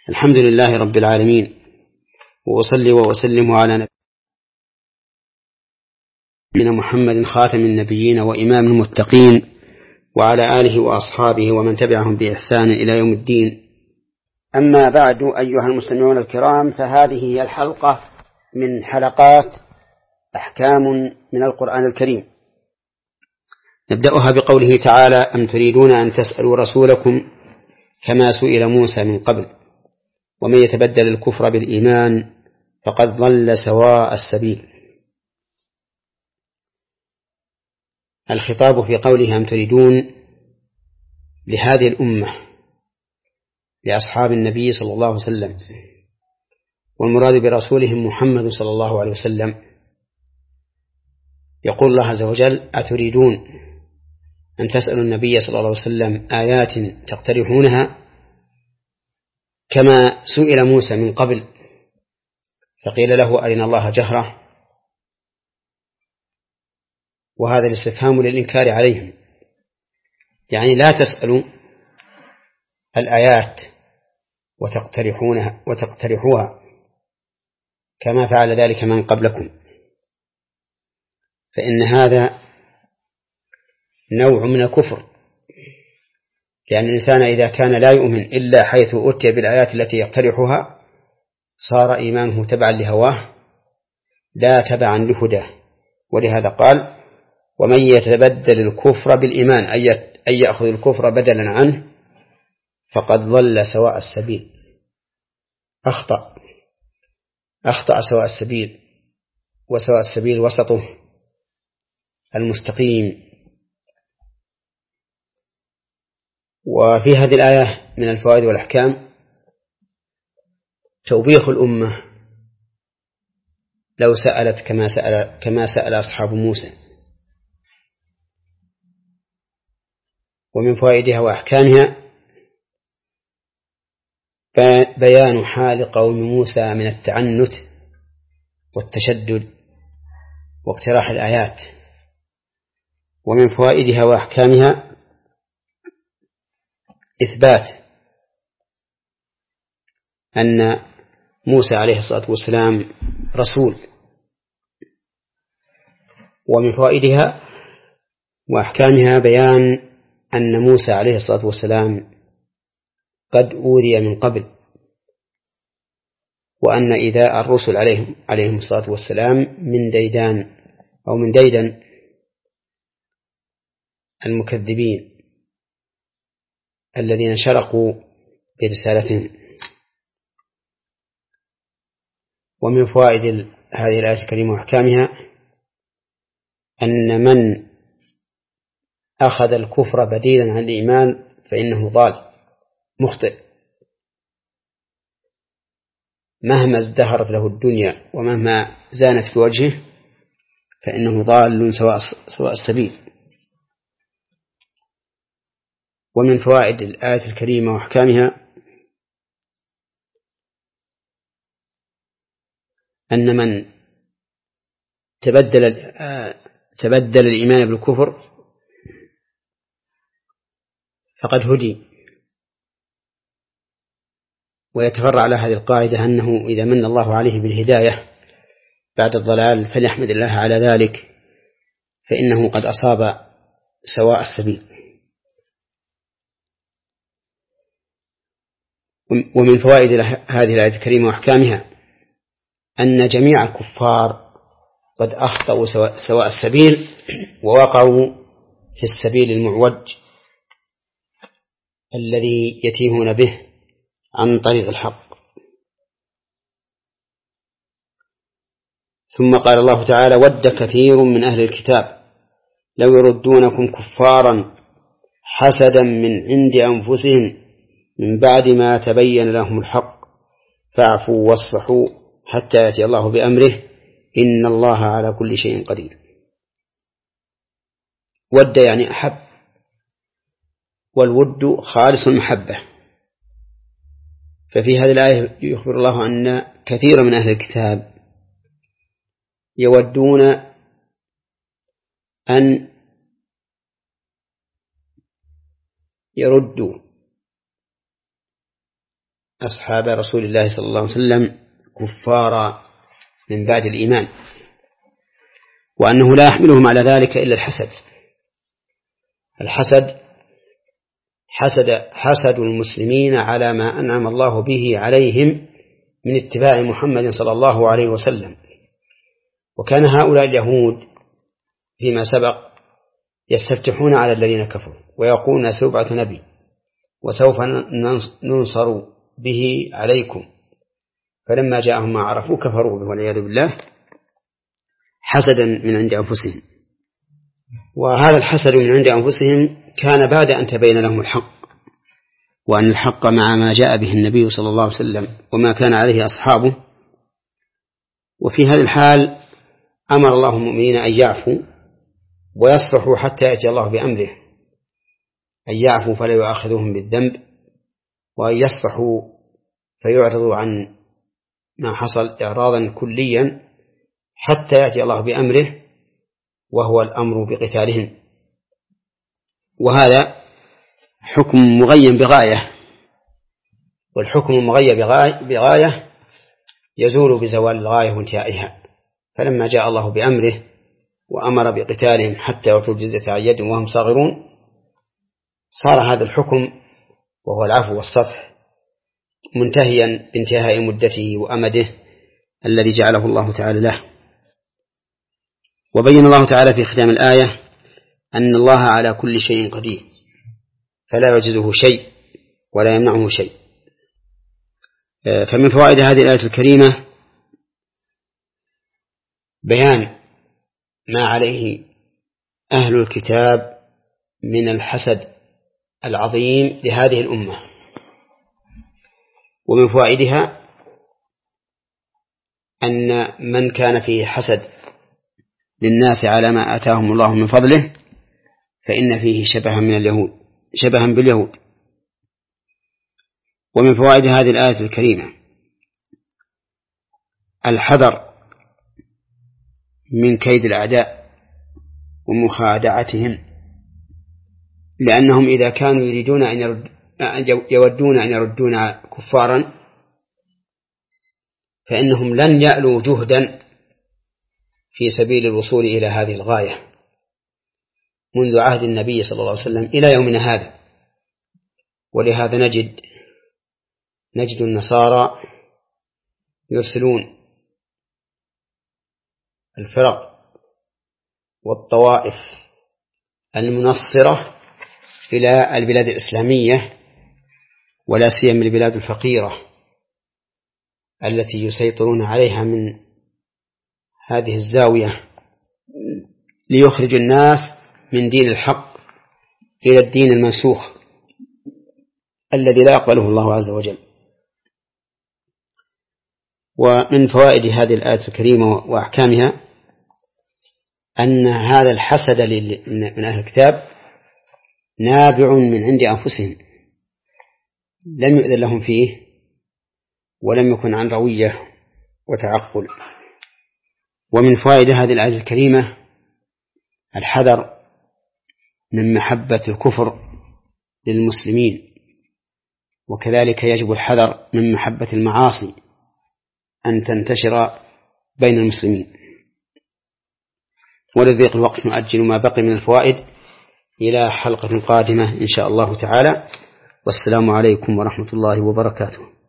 الحمد لله رب العالمين، وأصلي وأسلم على نبينا محمد خاتم النبيين وإمام المتقين، وعلى آله وأصحابه ومن تبعهم بإحسان إلى يوم الدين. أما بعد، أيها المستمعون الكرام، فهذه هي الحلقة من حلقات أحكام من القرآن الكريم. نبدأها بقوله تعالى: أم تريدون أن تسألوا رسولكم كما سئل موسى من قبل ومن يتبدل الكفر بالإيمان فقد ضل سواء السبيل. الخطاب في قوله أم تريدون لهذه الأمة، لأصحاب النبي صلى الله عليه وسلم، والمراد برسولهم محمد صلى الله عليه وسلم. يقول الله عز وجل: أتريدون أن تسألوا النبي صلى الله عليه وسلم آيات تقترحونها كما سئل موسى من قبل فقيل له أرنا الله جهرة، وهذا الاستفهام للإنكار عليهم، يعني لا تسألوا الآيات وتقترحوها كما فعل ذلك من قبلكم، فإن هذا نوع من الكفر، لأن الإنسان إذا كان لا يؤمن إلا حيث أتي بالآيات التي يقترحها صار إيمانه تبعا لهواه لا تبعا لهداه. ولهذا قال: ومن يتبدل الكفر بالإيمان، أي يأخذ الكفر بدلا عنه فقد ضل سواء السبيل، أخطأ سواء السبيل، وسواء السبيل وسطه المستقيم. وفي هذه الآية من الفوائد والأحكام توبيخ الأمة لو سألت كما سأل أصحاب موسى. ومن فوائدها وأحكامها بيان حال قوم موسى من التعنت والتشدد واقتراح الآيات. ومن فوائدها وأحكامها إثبات أن موسى عليه الصلاة والسلام رسول. ومن فوائدها وأحكامها بيان أن موسى عليه الصلاة والسلام قد أوذي من قبل، وأن إيذاء الرسل عليهم الصلاة والسلام من ديدن المكذبين الذين شرقوا برسالتهم. ومن فوائد هذه الآية الكريمة وأحكامها أن من أخذ الكفر بديلا عن الإيمان فإنه ضال مخطئ، مهما ازدهرت له الدنيا ومهما زانت في وجهه فإنه ضال سواء السبيل. ومن فوائد الآية الكريمة وأحكامها أن من تبدل الإيمان بالكفر فقد هدي. ويتفرع على هذه القاعدة أنه إذا من الله عليه بالهداية بعد الضلال فليحمد الله على ذلك، فإنه قد أصاب سواء السبيل. ومن فوائد هذه الآية الكريمة وأحكامها أن جميع الكفار قد أخطأوا سواء السبيل ووقعوا في السبيل المعوج الذي يتيهون به عن طريق الحق. ثم قال الله تعالى: ود كثير من أهل الكتاب لو يردونكم كفارا حسدا من عند أنفسهم من بعد ما تبين لهم الحق فاعفوا واصفحوا حتى يأتي الله بأمره إن الله على كل شيء قدير. ود يعني أحب، والود خالص المحبة. ففي هذه الآية يخبر الله أن كثير من أهل الكتاب يودون أن يردوا أصحاب رسول الله صلى الله عليه وسلم كفارا من بعد الإيمان، وأنه لا يحملهم على ذلك إلا حسد المسلمين على ما أنعم الله به عليهم من اتباع محمد صلى الله عليه وسلم. وكان هؤلاء اليهود فيما سبق يستفتحون على الذين كفروا ويقولون سيبعث نبي وسوف ننصر به عليكم، فلما جاءهم ما عرفوا كفروا به والعياذ بالله حسدا من عند أنفسهم. وهذا الحسد من عند أنفسهم كان بعد أن تبين لهم الحق، وأن الحق مع ما جاء به النبي صلى الله عليه وسلم وما كان عليه أصحابه. وفي هذه الحال أمر الله المؤمنين أن يعفوا ويصفحوا حتى يأتي الله بأمره، أن يعفوا فلا يؤاخذوهم بالذنب، وأن يصفحوا فيعرضوا عن ما حصل إعراضا كليا حتى يأتي الله بأمره وهو الأمر بقتالهم. وهذا حكم مغيب بغاية، والحكم المغيب بغاية يزول بزوال الغاية وانتهائها. فلما جاء الله بأمره وأمر بقتالهم حتى يعطوا الجزية عن يد وهم صاغرون صار هذا الحكم وهو العفو والصفح منتهيا بانتهاء مدته وأمده الذي جعله الله تعالى له. وبين الله تعالى في ختام الآية أن الله على كل شيء قدير فلا يعجزه شيء ولا يمنعه شيء. فمن فوائد هذه الآية الكريمة بيان ما عليه أهل الكتاب من الحسد العظيم لهذه الأمة. ومن فوائدها أن من كان فيه حسد للناس على ما آتاهم الله من فضله فإن فيه شبها باليهود. ومن فوائد هذه الآية الكريمة الحذر من كيد الأعداء ومخادعتهم، لأنهم إذا كانوا يودون أن يردون كفارا فإنهم لن يألوا جهدا في سبيل الوصول إلى هذه الغاية منذ عهد النبي صلى الله عليه وسلم إلى يومنا هذا. ولهذا نجد النصارى يرسلون الفرق والطوائف المنصرة إلى البلاد الإسلامية ولا سيما البلاد الفقيرة التي يسيطرون عليها من هذه الزاوية ليخرج الناس من دين الحق إلى الدين المنسوخ الذي لا يقبله الله عز وجل. ومن فوائد هذه الآية الكريمة وأحكامها أن هذا الحسد من أهل الكتاب نابع من عند أنفسهم لم يؤذن لهم فيه ولم يكن عن روية وتعقل. ومن فوائد هذه الآية الكريمة الحذر من محبة الكفر للمسلمين، وكذلك يجب الحذر من محبة المعاصي أن تنتشر بين المسلمين. ولضيق الوقت نؤجل ما بقي من الفوائد إلى حلقة قادمة إن شاء الله تعالى. والسلام عليكم ورحمة الله وبركاته.